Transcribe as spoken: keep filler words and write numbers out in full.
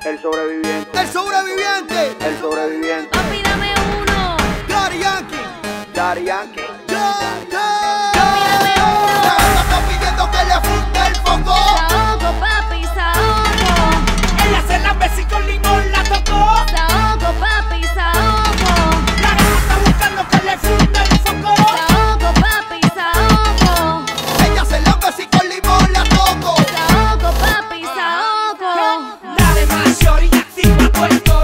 El sobreviviente. El sobreviviente. El sobreviviente. Papi, dame uno. Daddy Yankee. Daddy Yankee. Yeah, yeah. Papi, dame uno. La gata está pidiendo que le funda el foco. Saoco, papi, saoco. Ella se la besí con limón, la tocó. Saoco, papi, saoco. La gata está buscando que le funda el foco. Saoco, papi, saoco. Ella se la besí con limón, la toco. Saoco, papi, saoco. Dale más, shorty, activa tu esto.